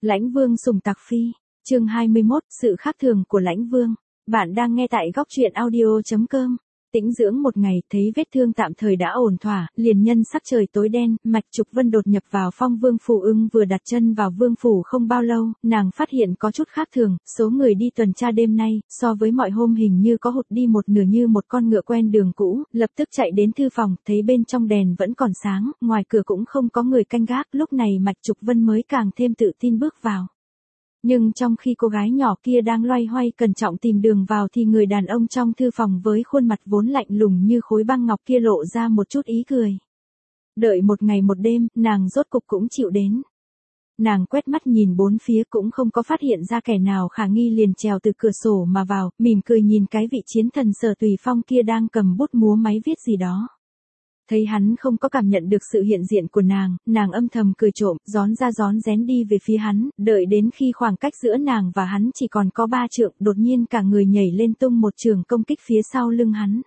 Lãnh Vương sủng Tặc Phi, chương 21, sự khác thường của Lãnh Vương. Bạn đang nghe tại góc truyện audio.com. Tĩnh dưỡng một ngày, thấy vết thương tạm thời đã ổn thỏa, liền nhân sắc trời tối đen, Mạch Trục Vân đột nhập vào Phong Vương phủ. Vừa đặt chân vào vương phủ không bao lâu, nàng phát hiện có chút khác thường, số người đi tuần tra đêm nay, so với mọi hôm hình như có hụt đi một nửa, như một con ngựa quen đường cũ, lập tức chạy đến thư phòng, thấy bên trong đèn vẫn còn sáng, ngoài cửa cũng không có người canh gác, lúc này Mạch Trục Vân mới càng thêm tự tin bước vào. Nhưng trong khi cô gái nhỏ kia đang loay hoay cẩn trọng tìm đường vào thì người đàn ông trong thư phòng với khuôn mặt vốn lạnh lùng như khối băng ngọc kia lộ ra một chút ý cười. Đợi một ngày một đêm, nàng rốt cục cũng chịu đến. Nàng quét mắt nhìn bốn phía cũng không có phát hiện ra kẻ nào khả nghi, liền trèo từ cửa sổ mà vào, mỉm cười nhìn cái vị chiến thần Sở Tùy Phong kia đang cầm bút múa máy viết gì đó. Thấy hắn không có cảm nhận được sự hiện diện của nàng âm thầm cười trộm, rón ra rón rén đi về phía hắn, đợi đến khi khoảng cách giữa nàng và hắn chỉ còn có 3 trượng, đột nhiên cả người nhảy lên tung một trường công kích phía sau lưng hắn.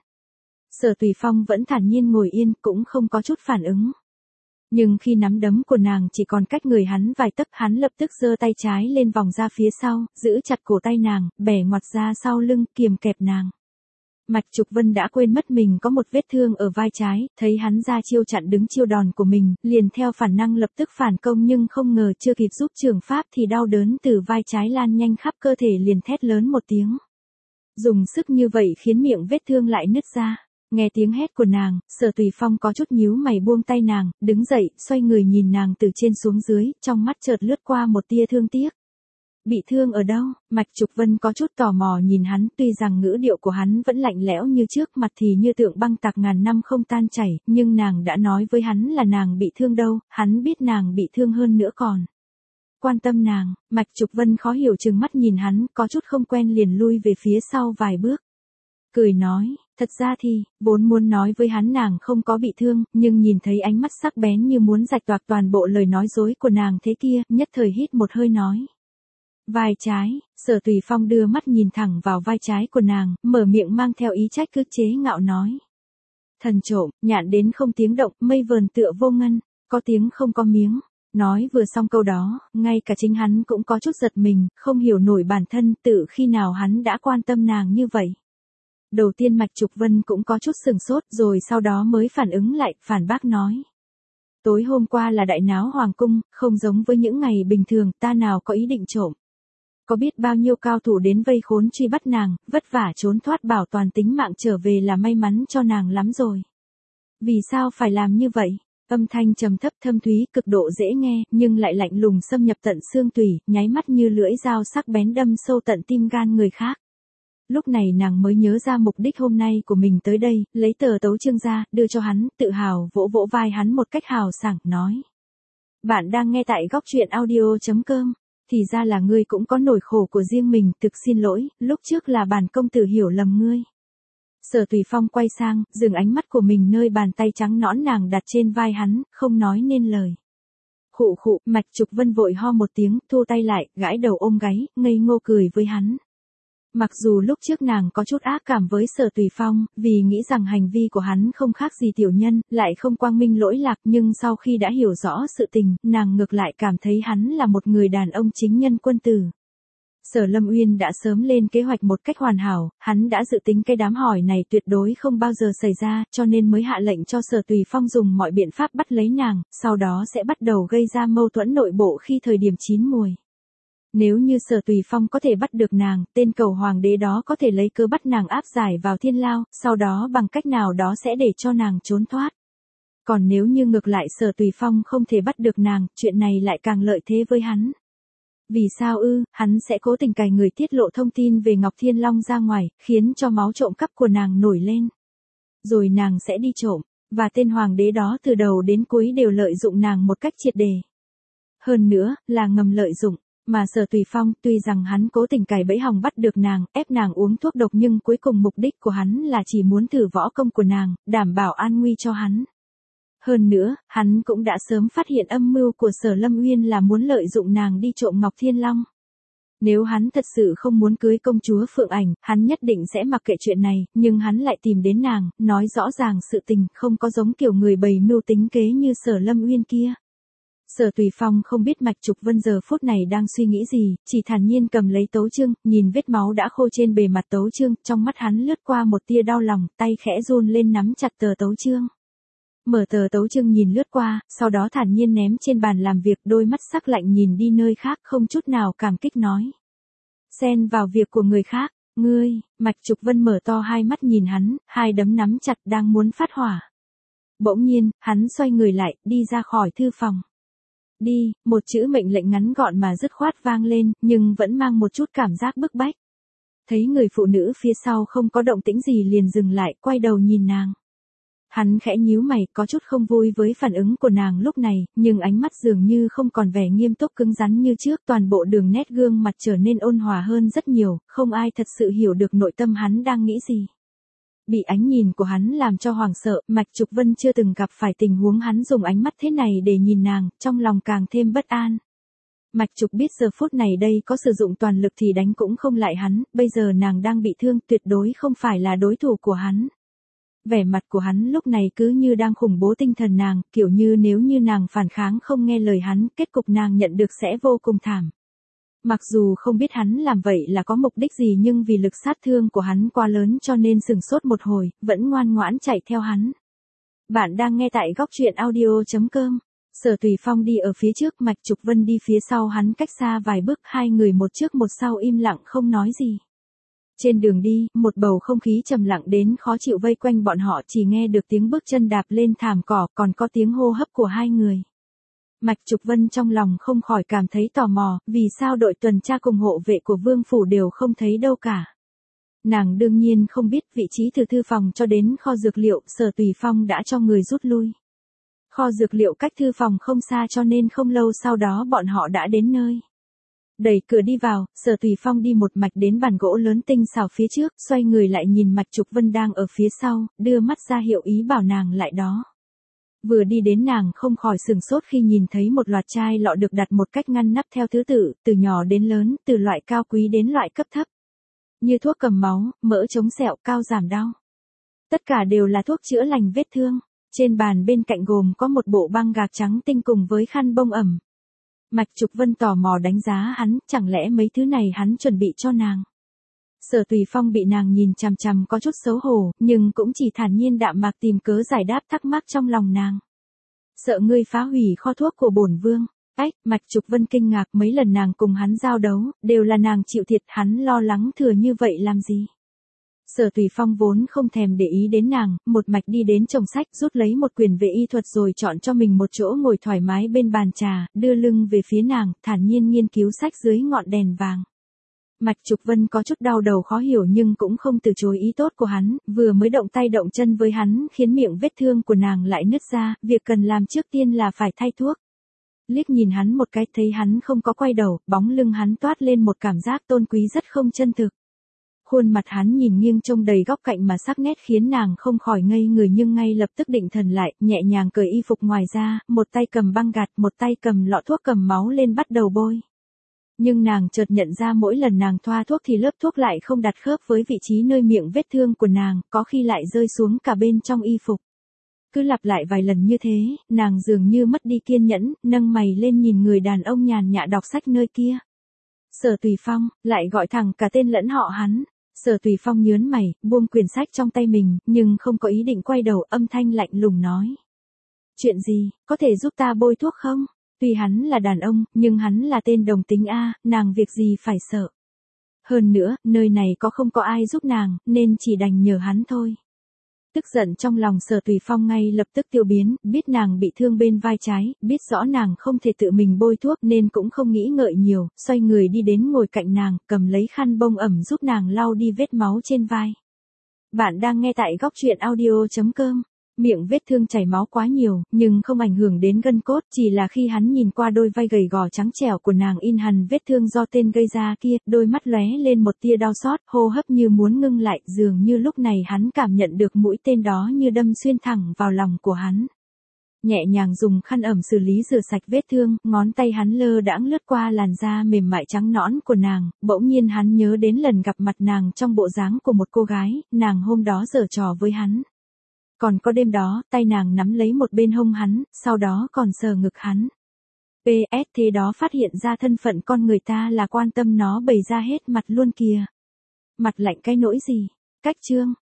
Sở Tùy Phong vẫn thản nhiên ngồi yên, cũng không có chút phản ứng. Nhưng khi nắm đấm của nàng chỉ còn cách người hắn vài tấc, hắn lập tức giơ tay trái lên vòng ra phía sau, giữ chặt cổ tay nàng, bẻ ngoặt ra sau lưng, kiềm kẹp nàng. Mạch Trục Vân đã quên mất mình có một vết thương ở vai trái, thấy hắn ra chiêu chặn đứng chiêu đòn của mình, liền theo bản năng lập tức phản công, nhưng không ngờ chưa kịp giúp trường pháp thì đau đớn từ vai trái lan nhanh khắp cơ thể, liền thét lớn một tiếng. Dùng sức như vậy khiến miệng vết thương lại nứt ra. Nghe tiếng hét của nàng, Sở Tùy Phong có chút nhíu mày buông tay nàng, đứng dậy, xoay người nhìn nàng từ trên xuống dưới, trong mắt chợt lướt qua một tia thương tiếc. Bị thương ở đâu? Mạch Trục Vân có chút tò mò nhìn hắn, tuy rằng ngữ điệu của hắn vẫn lạnh lẽo như trước, mặt thì như tượng băng tạc ngàn năm không tan chảy, nhưng nàng đã nói với hắn là nàng bị thương đâu, hắn biết nàng bị thương hơn nữa còn quan tâm nàng. Mạch Trục Vân khó hiểu trừng mắt nhìn hắn, có chút không quen liền lui về phía sau vài bước. Cười nói, thật ra thì, vốn muốn nói với hắn nàng không có bị thương, nhưng nhìn thấy ánh mắt sắc bén như muốn rạch toạc toàn bộ lời nói dối của nàng thế kia, nhất thời hít một hơi nói. Vai trái. Sở Tùy Phong đưa mắt nhìn thẳng vào vai trái của nàng, mở miệng mang theo ý trách cứ chế ngạo nói. Thần trộm, nhạn đến không tiếng động, mây vờn tựa vô ngân, có tiếng không có miếng. Nói vừa xong câu đó, ngay cả chính hắn cũng có chút giật mình, không hiểu nổi bản thân tự khi nào hắn đã quan tâm nàng như vậy. Đầu tiên Mạch Trục Vân cũng có chút sừng sốt, rồi sau đó mới phản ứng lại, phản bác nói. Tối hôm qua là đại náo hoàng cung, không giống với những ngày bình thường, ta nào có ý định trộm. Có biết bao nhiêu cao thủ đến vây khốn truy bắt nàng, vất vả trốn thoát bảo toàn tính mạng trở về là may mắn cho nàng lắm rồi. Vì sao phải làm như vậy? Âm thanh trầm thấp thâm thúy, cực độ dễ nghe, nhưng lại lạnh lùng xâm nhập tận xương tủy, nháy mắt như lưỡi dao sắc bén đâm sâu tận tim gan người khác. Lúc này nàng mới nhớ ra mục đích hôm nay của mình tới đây, lấy tờ tấu chương ra, đưa cho hắn, tự hào vỗ vỗ vai hắn một cách hào sảng, nói. Bạn đang nghe tại góc truyện audio.com. Thì ra là ngươi cũng có nỗi khổ của riêng mình, thực xin lỗi, lúc trước là bản công tử hiểu lầm ngươi. Sở Tùy Phong quay sang, dừng ánh mắt của mình nơi bàn tay trắng nõn nàng đặt trên vai hắn, không nói nên lời. Khụ khụ, Mạch Trục Vân vội ho một tiếng, thu tay lại, gãi đầu ôm gáy, ngây ngô cười với hắn. Mặc dù lúc trước nàng có chút ác cảm với Sở Tùy Phong, vì nghĩ rằng hành vi của hắn không khác gì tiểu nhân, lại không quang minh lỗi lạc, nhưng sau khi đã hiểu rõ sự tình, nàng ngược lại cảm thấy hắn là một người đàn ông chính nhân quân tử. Sở Lâm Uyên đã sớm lên kế hoạch một cách hoàn hảo, hắn đã dự tính cái đám hỏi này tuyệt đối không bao giờ xảy ra, cho nên mới hạ lệnh cho Sở Tùy Phong dùng mọi biện pháp bắt lấy nàng, sau đó sẽ bắt đầu gây ra mâu thuẫn nội bộ khi thời điểm chín muồi. Nếu như Sở Tùy Phong có thể bắt được nàng, tên cầu hoàng đế đó có thể lấy cớ bắt nàng áp giải vào thiên lao, sau đó bằng cách nào đó sẽ để cho nàng trốn thoát. Còn nếu như ngược lại Sở Tùy Phong không thể bắt được nàng, chuyện này lại càng lợi thế với hắn. Vì sao hắn sẽ cố tình cài người tiết lộ thông tin về Ngọc Thiên Long ra ngoài, khiến cho máu trộm cắp của nàng nổi lên. Rồi nàng sẽ đi trộm, và tên hoàng đế đó từ đầu đến cuối đều lợi dụng nàng một cách triệt đề. Hơn nữa, là ngầm lợi dụng. Mà Sở Tùy Phong, tuy rằng hắn cố tình cài bẫy hòng bắt được nàng, ép nàng uống thuốc độc, nhưng cuối cùng mục đích của hắn là chỉ muốn thử võ công của nàng, đảm bảo an nguy cho hắn. Hơn nữa, hắn cũng đã sớm phát hiện âm mưu của Sở Lâm Uyên là muốn lợi dụng nàng đi trộm Ngọc Thiên Long. Nếu hắn thật sự không muốn cưới công chúa Phượng Ảnh, hắn nhất định sẽ mặc kệ chuyện này, nhưng hắn lại tìm đến nàng, nói rõ ràng sự tình, không có giống kiểu người bày mưu tính kế như Sở Lâm Uyên kia. Sở Tùy Phong không biết Mạch Trục Vân giờ phút này đang suy nghĩ gì, chỉ thản nhiên cầm lấy tấu chương, nhìn vết máu đã khô trên bề mặt tấu chương, trong mắt hắn lướt qua một tia đau lòng, tay khẽ run lên nắm chặt tờ tấu chương. Mở tờ tấu chương nhìn lướt qua, sau đó thản nhiên ném trên bàn làm việc, đôi mắt sắc lạnh nhìn đi nơi khác, không chút nào cảm kích nói. Xen vào việc của người khác, ngươi. Mạch Trục Vân mở to hai mắt nhìn hắn, hai đấm nắm chặt đang muốn phát hỏa. Bỗng nhiên, hắn xoay người lại, đi ra khỏi thư phòng. Đi, một chữ mệnh lệnh ngắn gọn mà dứt khoát vang lên, nhưng vẫn mang một chút cảm giác bức bách. Thấy người phụ nữ phía sau không có động tĩnh gì liền dừng lại, quay đầu nhìn nàng. Hắn khẽ nhíu mày, có chút không vui với phản ứng của nàng lúc này, nhưng ánh mắt dường như không còn vẻ nghiêm túc cứng rắn như trước, toàn bộ đường nét gương mặt trở nên ôn hòa hơn rất nhiều, không ai thật sự hiểu được nội tâm hắn đang nghĩ gì. Bị ánh nhìn của hắn làm cho hoảng sợ, Mạch Trục Vân chưa từng gặp phải tình huống hắn dùng ánh mắt thế này để nhìn nàng, trong lòng càng thêm bất an. Mạch Trục biết giờ phút này đây có sử dụng toàn lực thì đánh cũng không lại hắn, bây giờ nàng đang bị thương, tuyệt đối không phải là đối thủ của hắn. Vẻ mặt của hắn lúc này cứ như đang khủng bố tinh thần nàng, kiểu như nếu như nàng phản kháng không nghe lời hắn, kết cục nàng nhận được sẽ vô cùng thảm. Mặc dù không biết hắn làm vậy là có mục đích gì nhưng vì lực sát thương của hắn quá lớn cho nên sửng sốt một hồi, vẫn ngoan ngoãn chạy theo hắn. Bạn đang nghe tại góc truyện audio.com. Sở Tùy Phong đi ở phía trước, Mạch Trục Vân đi phía sau hắn cách xa vài bước, hai người một trước một sau im lặng không nói gì. Trên đường đi, một bầu không khí trầm lặng đến khó chịu vây quanh bọn họ, chỉ nghe được tiếng bước chân đạp lên thảm cỏ, còn có tiếng hô hấp của hai người. Mạch Trục Vân trong lòng không khỏi cảm thấy tò mò, vì sao đội tuần tra cùng hộ vệ của Vương Phủ đều không thấy đâu cả. Nàng đương nhiên không biết vị trí từ thư phòng cho đến kho dược liệu, Sở Tùy Phong đã cho người rút lui. Kho dược liệu cách thư phòng không xa cho nên không lâu sau đó bọn họ đã đến nơi. Đẩy cửa đi vào, Sở Tùy Phong đi một mạch đến bàn gỗ lớn tinh xảo phía trước, xoay người lại nhìn Mạch Trục Vân đang ở phía sau, đưa mắt ra hiệu ý bảo nàng lại đó. Vừa đi đến nàng không khỏi sửng sốt khi nhìn thấy một loạt chai lọ được đặt một cách ngăn nắp theo thứ tự, từ nhỏ đến lớn, từ loại cao quý đến loại cấp thấp. Như thuốc cầm máu, mỡ chống sẹo, cao giảm đau. Tất cả đều là thuốc chữa lành vết thương. Trên bàn bên cạnh gồm có một bộ băng gạc trắng tinh cùng với khăn bông ẩm. Mạch Trục Vân tò mò đánh giá hắn, chẳng lẽ mấy thứ này hắn chuẩn bị cho nàng. Sở Tùy Phong bị nàng nhìn chằm chằm có chút xấu hổ, nhưng cũng chỉ thản nhiên đạm mạc tìm cớ giải đáp thắc mắc trong lòng nàng. Sợ ngươi phá hủy kho thuốc của bổn vương. Ách, Mạch Trục Vân kinh ngạc, mấy lần nàng cùng hắn giao đấu, đều là nàng chịu thiệt, hắn lo lắng thừa như vậy làm gì. Sở Tùy Phong vốn không thèm để ý đến nàng, một mạch đi đến chồng sách, rút lấy một quyển về y thuật rồi chọn cho mình một chỗ ngồi thoải mái bên bàn trà, đưa lưng về phía nàng, thản nhiên nghiên cứu sách dưới ngọn đèn vàng. Mạch Trục Vân có chút đau đầu khó hiểu nhưng cũng không từ chối ý tốt của hắn, vừa mới động tay động chân với hắn khiến miệng vết thương của nàng lại nứt ra, việc cần làm trước tiên là phải thay thuốc. Liếc nhìn hắn một cái thấy hắn không có quay đầu, bóng lưng hắn toát lên một cảm giác tôn quý rất không chân thực. Khuôn mặt hắn nhìn nghiêng trông đầy góc cạnh mà sắc nét khiến nàng không khỏi ngây người nhưng ngay lập tức định thần lại, nhẹ nhàng cởi y phục ngoài ra, một tay cầm băng gạt, một tay cầm lọ thuốc cầm máu lên bắt đầu bôi. Nhưng nàng chợt nhận ra mỗi lần nàng thoa thuốc thì lớp thuốc lại không đặt khớp với vị trí nơi miệng vết thương của nàng, có khi lại rơi xuống cả bên trong y phục. Cứ lặp lại vài lần như thế, nàng dường như mất đi kiên nhẫn, nâng mày lên nhìn người đàn ông nhàn nhã đọc sách nơi kia. Sở Tùy Phong, lại gọi thẳng cả tên lẫn họ hắn. Sở Tùy Phong nhớn mày, buông quyển sách trong tay mình, nhưng không có ý định quay đầu, âm thanh lạnh lùng nói. Chuyện gì, có thể giúp ta bôi thuốc không? Tuy hắn là đàn ông, nhưng hắn là tên đồng tính A, nàng việc gì phải sợ. Hơn nữa, nơi này không có ai giúp nàng, nên chỉ đành nhờ hắn thôi. Tức giận trong lòng Sở Tùy Phong ngay lập tức tiêu biến, biết nàng bị thương bên vai trái, biết rõ nàng không thể tự mình bôi thuốc nên cũng không nghĩ ngợi nhiều, xoay người đi đến ngồi cạnh nàng, cầm lấy khăn bông ẩm giúp nàng lau đi vết máu trên vai. Bạn đang nghe tại góc truyện audio.com. Miệng vết thương chảy máu quá nhiều, nhưng không ảnh hưởng đến gân cốt, chỉ là khi hắn nhìn qua đôi vai gầy gò trắng trẻo của nàng in hằn vết thương do tên gây ra kia, đôi mắt lóe lên một tia đau xót, hô hấp như muốn ngưng lại, dường như lúc này hắn cảm nhận được mũi tên đó như đâm xuyên thẳng vào lòng của hắn. Nhẹ nhàng dùng khăn ẩm xử lý rửa sạch vết thương, ngón tay hắn lơ đãng lướt qua làn da mềm mại trắng nõn của nàng, bỗng nhiên hắn nhớ đến lần gặp mặt nàng trong bộ dáng của một cô gái, nàng hôm đó giở trò với hắn. Còn có đêm đó, tay nàng nắm lấy một bên hông hắn, sau đó còn sờ ngực hắn. PS thế đó phát hiện ra thân phận con người ta là quan tâm nó bày ra hết mặt luôn kìa. Mặt lạnh cái nỗi gì. Cách chương.